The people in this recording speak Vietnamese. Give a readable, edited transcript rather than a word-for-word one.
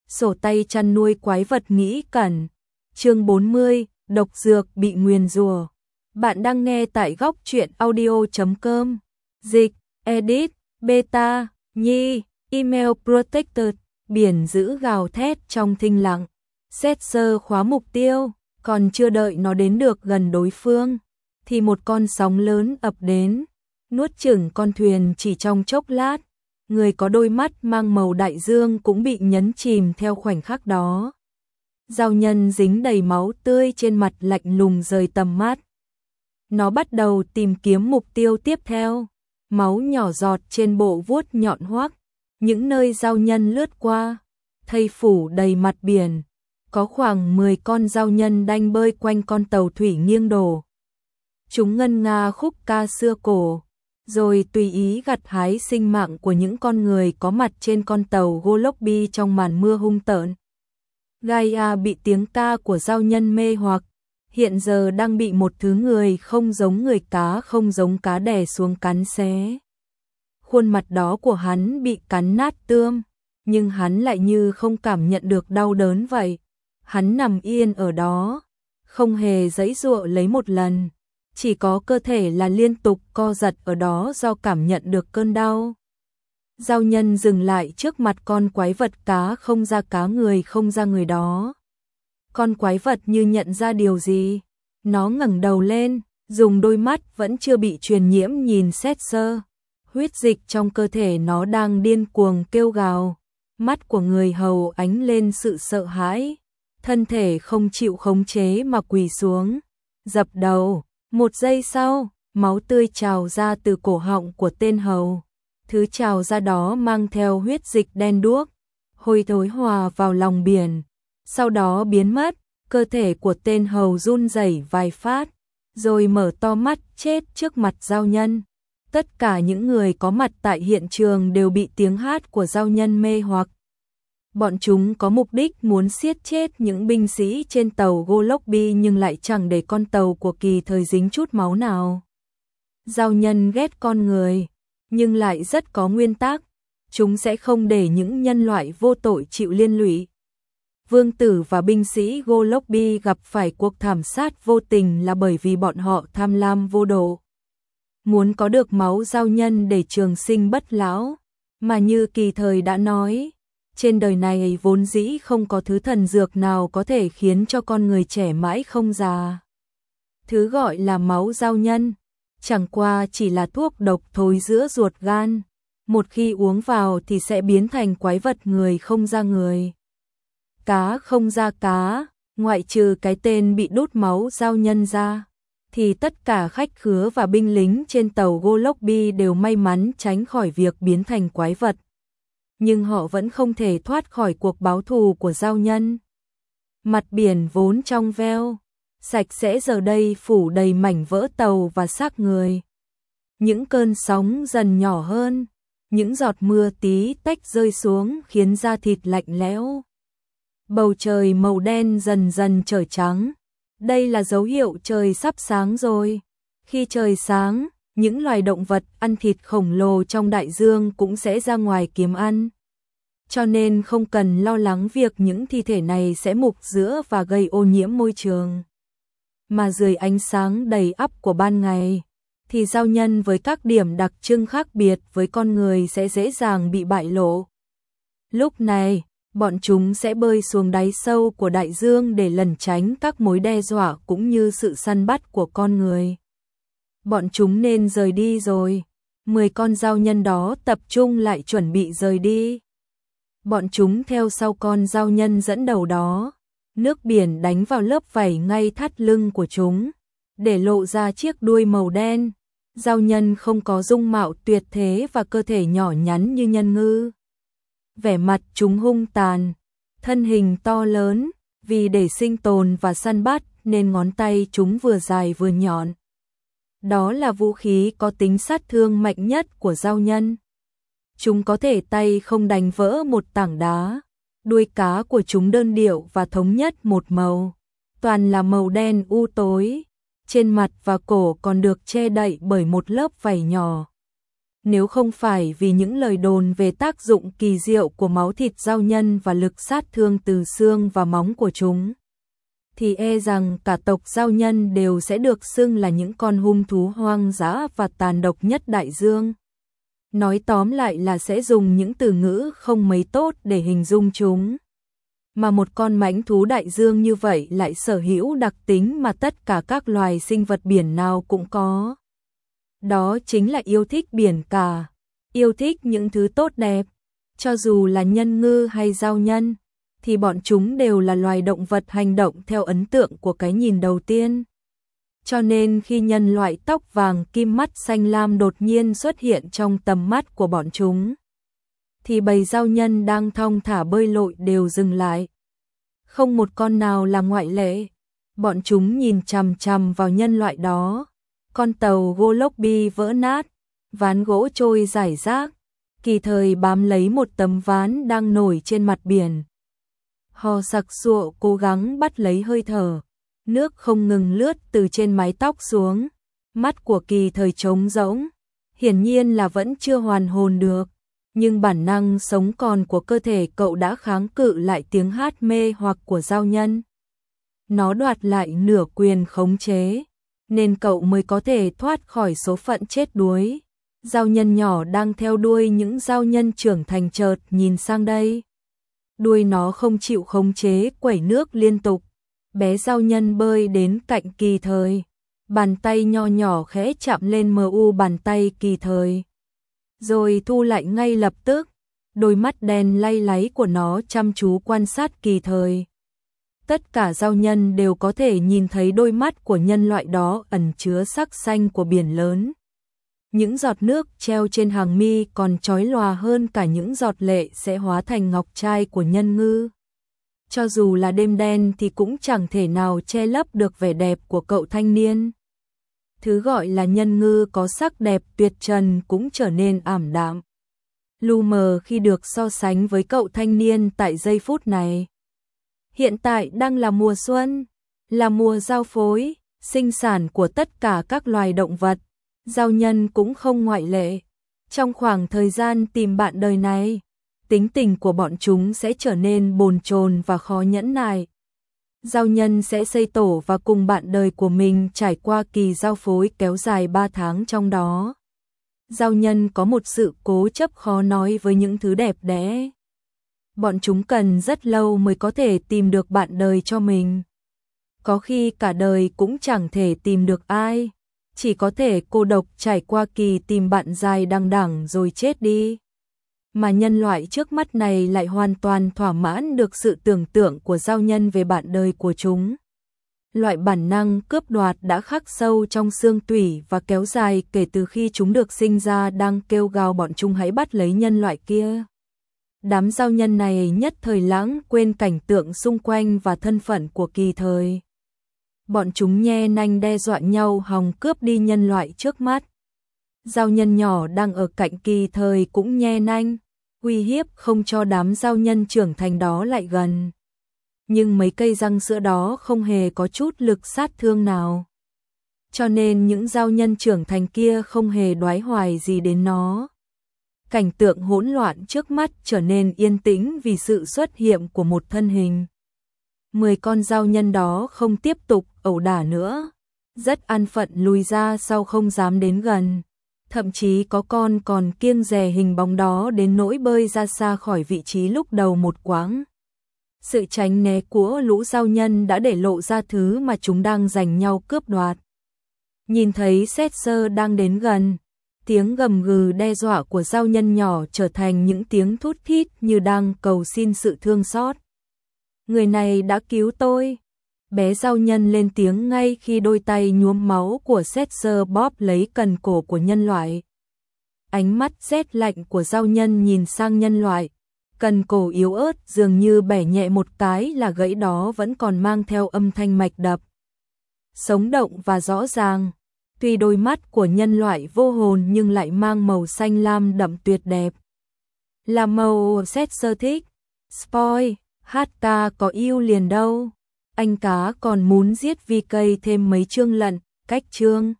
sổ tay chăn nuôi quái vật nghĩ cẩn. Chương 40, độc dược bị nguyền rủa. Bạn đang nghe tại góc truyện audio.com. Dịch, edit, beta, nhi, email protected, biển giữ gào thét trong thinh lặng. Setzer khóa mục tiêu, còn chưa đợi nó đến được gần đối phương, thì một con sóng lớn ập đến, nuốt chửng con thuyền chỉ trong chốc lát. Người có đôi mắt mang màu đại dương cũng bị nhấn chìm theo khoảnh khắc đó. Giao nhân dính đầy máu tươi trên mặt lạnh lùng rời tầm mắt. Nó bắt đầu tìm kiếm mục tiêu tiếp theo. Máu nhỏ giọt trên bộ vuốt nhọn hoắt, những nơi giao nhân lướt qua, thây phủ đầy mặt biển. Có khoảng 10 con giao nhân đang bơi quanh con tàu thủy nghiêng đổ. Chúng ngân nga khúc ca xưa cổ, rồi tùy ý gặt hái sinh mạng của những con người có mặt trên con tàu Golobi trong màn mưa hung tợn. Gaia bị tiếng ca của giao nhân mê hoặc, hiện giờ đang bị một thứ người không giống người cá không giống cá đè xuống cắn xé. Khuôn mặt đó của hắn bị cắn nát tươm, nhưng hắn lại như không cảm nhận được đau đớn vậy. Hắn nằm yên ở đó, không hề giãy giụa lấy một lần, chỉ có cơ thể là liên tục co giật ở đó do cảm nhận được cơn đau. Giao nhân dừng lại trước mặt con quái vật cá không ra cá người không ra người đó. Con quái vật như nhận ra điều gì, nó ngẩng đầu lên, dùng đôi mắt vẫn chưa bị truyền nhiễm nhìn Setzer. Huyết dịch trong cơ thể nó đang điên cuồng kêu gào, mắt của người hầu ánh lên sự sợ hãi, thân thể không chịu khống chế mà quỳ xuống, dập đầu. Một giây sau, máu tươi trào ra từ cổ họng của tên hầu. Thứ trào ra đó mang theo huyết dịch đen đuốc, hôi thối hòa vào lòng biển, sau đó biến mất. Cơ thể của tên hầu run rẩy vài phát, rồi mở to mắt chết trước mặt giao nhân. Tất cả những người có mặt tại hiện trường đều bị tiếng hát của giao nhân mê hoặc. Bọn chúng có mục đích muốn siết chết những binh sĩ trên tàu Golobi nhưng lại chẳng để con tàu của Kỳ Thời dính chút máu nào. Giao nhân ghét con người, nhưng lại rất có nguyên tắc, chúng sẽ không để những nhân loại vô tội chịu liên lụy. Vương tử và binh sĩ Golobi gặp phải cuộc thảm sát vô tình là bởi vì bọn họ tham lam vô độ, muốn có được máu giao nhân để trường sinh bất lão, mà như Kỳ Thời đã nói, trên đời này vốn dĩ không có thứ thần dược nào có thể khiến cho con người trẻ mãi không già. Thứ gọi là máu giao nhân, chẳng qua chỉ là thuốc độc thối giữa ruột gan, một khi uống vào thì sẽ biến thành quái vật người không ra người, cá không ra cá, ngoại trừ cái tên bị đốt máu giao nhân ra, thì tất cả khách khứa và binh lính trên tàu Golobi đều may mắn tránh khỏi việc biến thành quái vật. Nhưng họ vẫn không thể thoát khỏi cuộc báo thù của giao nhân. Mặt biển vốn trong veo, sạch sẽ giờ đây phủ đầy mảnh vỡ tàu và xác người. Những cơn sóng dần nhỏ hơn, những giọt mưa tí tách rơi xuống khiến da thịt lạnh lẽo. Bầu trời màu đen dần dần trở trắng. Đây là dấu hiệu trời sắp sáng rồi. Khi trời sáng, những loài động vật ăn thịt khổng lồ trong đại dương cũng sẽ ra ngoài kiếm ăn. Cho nên không cần lo lắng việc những thi thể này sẽ mục rữa và gây ô nhiễm môi trường. Mà dưới ánh sáng đầy ắp của ban ngày, thì giao nhân với các điểm đặc trưng khác biệt với con người sẽ dễ dàng bị bại lộ. Lúc này, bọn chúng sẽ bơi xuống đáy sâu của đại dương để lẩn tránh các mối đe dọa cũng như sự săn bắt của con người. Bọn chúng nên rời đi rồi. 10 con giao nhân đó tập trung lại chuẩn bị rời đi. Bọn chúng theo sau con giao nhân dẫn đầu đó. Nước biển đánh vào lớp vảy ngay thắt lưng của chúng, để lộ ra chiếc đuôi màu đen. Giao nhân không có dung mạo tuyệt thế và cơ thể nhỏ nhắn như nhân ngư. Vẻ mặt chúng hung tàn, thân hình to lớn, vì để sinh tồn và săn bắt nên ngón tay chúng vừa dài vừa nhọn. Đó là vũ khí có tính sát thương mạnh nhất của giao nhân. Chúng có thể tay không đánh vỡ một tảng đá. Đuôi cá của chúng đơn điệu và thống nhất một màu, toàn là màu đen u tối. Trên mặt và cổ còn được che đậy bởi một lớp vảy nhỏ. Nếu không phải vì những lời đồn về tác dụng kỳ diệu của máu thịt dao nhân và lực sát thương từ xương và móng của chúng, thì e rằng cả tộc dao nhân đều sẽ được xưng là những con hung thú hoang dã và tàn độc nhất đại dương. Nói tóm lại là sẽ dùng những từ ngữ không mấy tốt để hình dung chúng. Mà một con mãnh thú đại dương như vậy lại sở hữu đặc tính mà tất cả các loài sinh vật biển nào cũng có. Đó chính là yêu thích biển cả, yêu thích những thứ tốt đẹp. Cho dù là nhân ngư hay dao nhân, thì bọn chúng đều là loài động vật hành động theo ấn tượng của cái nhìn đầu tiên. Cho nên khi nhân loại tóc vàng kim mắt xanh lam đột nhiên xuất hiện trong tầm mắt của bọn chúng, thì bầy dao nhân đang thong thả bơi lội đều dừng lại. Không một con nào là ngoại lệ. Bọn chúng nhìn chằm chằm vào nhân loại đó. Con tàu gỗ lốc bi vỡ nát, ván gỗ trôi rải rác, kỳ thời bám lấy một tấm ván đang nổi trên mặt biển. Hò sặc sụa cố gắng bắt lấy hơi thở, nước không ngừng lướt từ trên mái tóc xuống. Mắt của kỳ thời trống rỗng, hiển nhiên là vẫn chưa hoàn hồn được. Nhưng bản năng sống còn của cơ thể cậu đã kháng cự lại tiếng hát mê hoặc của dao nhân. Nó đoạt lại nửa quyền khống chế, nên cậu mới có thể thoát khỏi số phận chết đuối. Dao nhân nhỏ đang theo đuôi những dao nhân trưởng thành chợt nhìn sang đây. Đuôi nó không chịu khống chế quẩy nước liên tục. Bé dao nhân bơi đến cạnh kỳ thời. Bàn tay nho nhỏ khẽ chạm lên mu bàn tay kỳ thời, rồi thu lại ngay lập tức. Đôi mắt đen lay láy của nó chăm chú quan sát kỳ thời. Tất cả dao nhân đều có thể nhìn thấy đôi mắt của nhân loại đó ẩn chứa sắc xanh của biển lớn. Những giọt nước treo trên hàng mi còn chói lòa hơn cả những giọt lệ sẽ hóa thành ngọc trai của nhân ngư. Cho dù là đêm đen thì cũng chẳng thể nào che lấp được vẻ đẹp của cậu thanh niên. Thứ gọi là nhân ngư có sắc đẹp tuyệt trần cũng trở nên ảm đạm, lu mờ khi được so sánh với cậu thanh niên tại giây phút này. Hiện tại đang là mùa xuân, là mùa giao phối, sinh sản của tất cả các loài động vật, dao nhân cũng không ngoại lệ. Trong khoảng thời gian tìm bạn đời này, tính tình của bọn chúng sẽ trở nên bồn chồn và khó nhẫn nại. Dao nhân sẽ xây tổ và cùng bạn đời của mình trải qua kỳ giao phối kéo dài 3 tháng trong đó. Dao nhân có một sự cố chấp khó nói với những thứ đẹp đẽ. Bọn chúng cần rất lâu mới có thể tìm được bạn đời cho mình. Có khi cả đời cũng chẳng thể tìm được ai, chỉ có thể cô độc trải qua kỳ tìm bạn dài đằng đẵng rồi chết đi. Mà nhân loại trước mắt này lại hoàn toàn thỏa mãn được sự tưởng tượng của dao nhân về bạn đời của chúng. Loại bản năng cướp đoạt đã khắc sâu trong xương tủy và kéo dài kể từ khi chúng được sinh ra đang kêu gào bọn chúng hãy bắt lấy nhân loại kia. Đám dao nhân này nhất thời lãng quên cảnh tượng xung quanh và thân phận của kỳ thời. Bọn chúng nhe nanh đe dọa nhau hòng cướp đi nhân loại trước mắt. Dao nhân nhỏ đang ở cạnh kỳ thời cũng nhe nanh, uy hiếp không cho đám dao nhân trưởng thành đó lại gần. Nhưng mấy cây răng sữa đó không hề có chút lực sát thương nào. Cho nên những dao nhân trưởng thành kia không hề đoái hoài gì đến nó. Cảnh tượng hỗn loạn trước mắt trở nên yên tĩnh vì sự xuất hiện của một thân hình. 10 con dao nhân đó không tiếp tục ẩu đả nữa, rất an phận lùi ra sau không dám đến gần. Thậm chí có con còn kiêng dè hình bóng đó đến nỗi bơi ra xa khỏi vị trí lúc đầu một quãng. Sự tránh né của lũ dao nhân đã để lộ ra thứ mà chúng đang giành nhau cướp đoạt. Nhìn thấy Setzer đang đến gần, tiếng gầm gừ đe dọa của dao nhân nhỏ trở thành những tiếng thút thít như đang cầu xin sự thương xót. Người này đã cứu tôi. Bé dao nhân lên tiếng ngay khi đôi tay nhuốm máu của Setzer bóp lấy cần cổ của nhân loại. Ánh mắt rét lạnh của dao nhân nhìn sang nhân loại. Cần cổ yếu ớt dường như bẻ nhẹ một cái là gãy đó vẫn còn mang theo âm thanh mạch đập. Sống động và rõ ràng. Tuy đôi mắt của nhân loại vô hồn nhưng lại mang màu xanh lam đậm tuyệt đẹp. Là màu Setzer thích. Spoil, HK có yêu liền đâu. Anh cá còn muốn giết VK thêm mấy chương lận, cách chương.